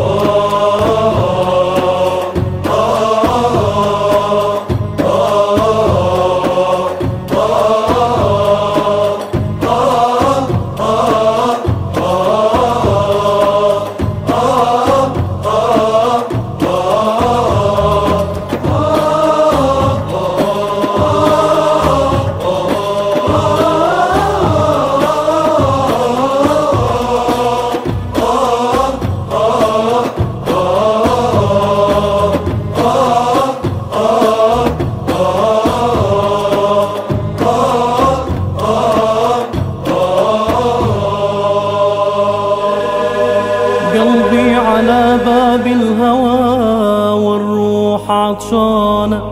قلبي على باب الهوى والروح عطشانة،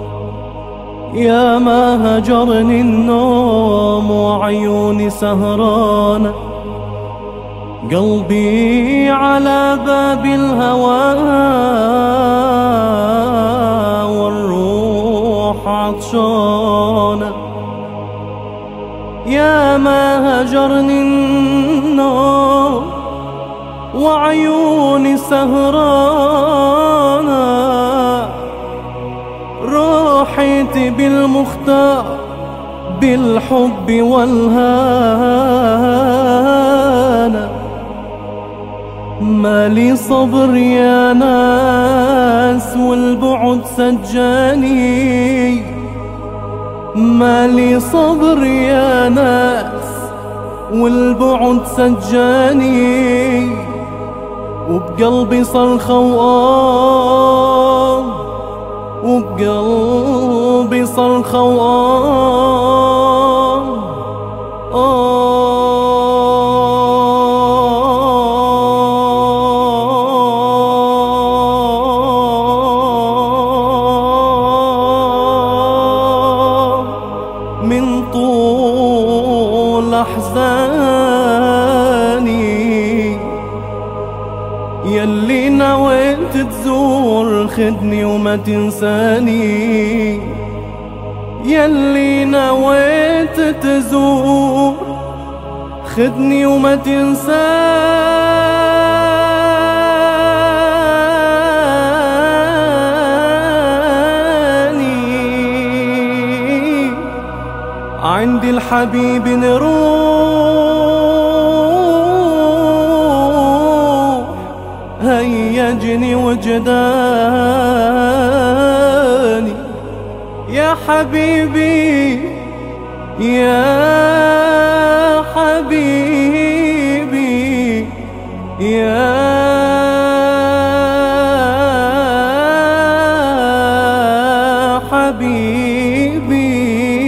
يا ما هجرني النوم وعيوني سهرانة. قلبي على باب الهوى والروح عطشانة، يا ما هجرني النوم وعيوني سهرانة. روحيتي بالمختار بالحب والهانة، مالي صبر يا ناس والبعد سجاني، مالي صبر يا ناس والبعد سجاني. وبقلبي صرخة وآه، وبقلبي صرخة وآه من طول أحزاني. يلي نويت تزور خدني وما تنساني، يلي نويت تزور خدني وما تنساني. عند الحبيب نروح، هيجني وجداني يا حبيبي يا حبيبي يا حبيبي.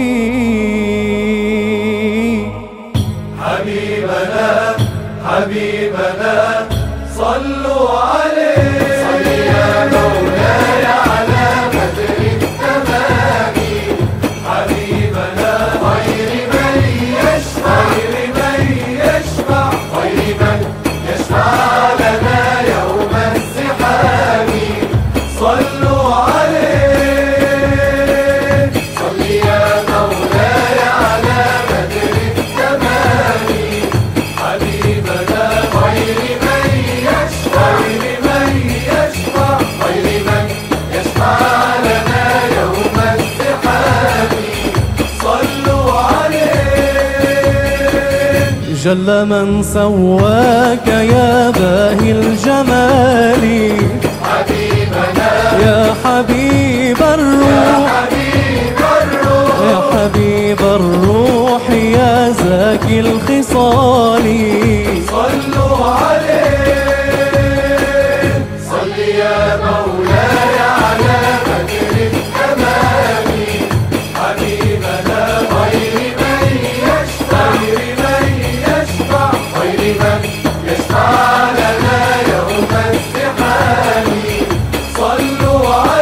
حبيبنا حبيبنا صلوا عليه، صل يا مولاي على بدر التمام. حبيبنا خير من يشفع، خير من يشفع، خير من يشفع لنا يوم الزحام. صلوا عليه، صل يا مولاي على بدر التمام. حبيبنا خير من يشفع، خير من يشفع، خير من يشفع لنا يوم الزحام. صلوا عليه. جل من سواك يا باهي الجمال، حبيبنا يا حبيب الروح، يا حبيب الروح يا زاكي الخصال. صلوا عليه، صل يا مولاي على بدر التمام. حبيبنا خير من يشفع، خير من يشفع، خير من يشفع لنا يوم الزحام. صلوا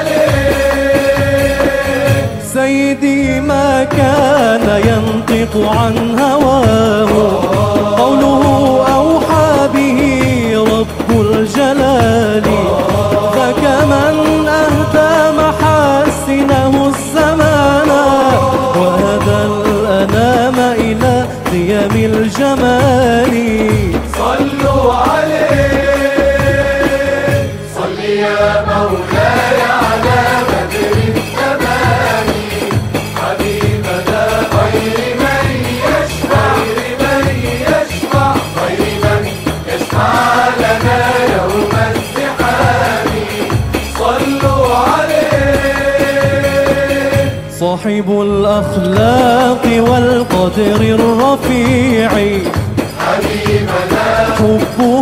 عليه. سيدي ما كان ينطق عن هواه، قوله أوحى به رب الجلال. فكمن أهدى محاسنه الزمان، وهدى الأنام إلى قيم الجمال. صلوا عليه، يا مولاي على بدر التمام حبيبنا خير من يشفع لنا يوم الزحام صلوا عليه صاحب الأخلاق والقدر الرفيع حبيبنا حب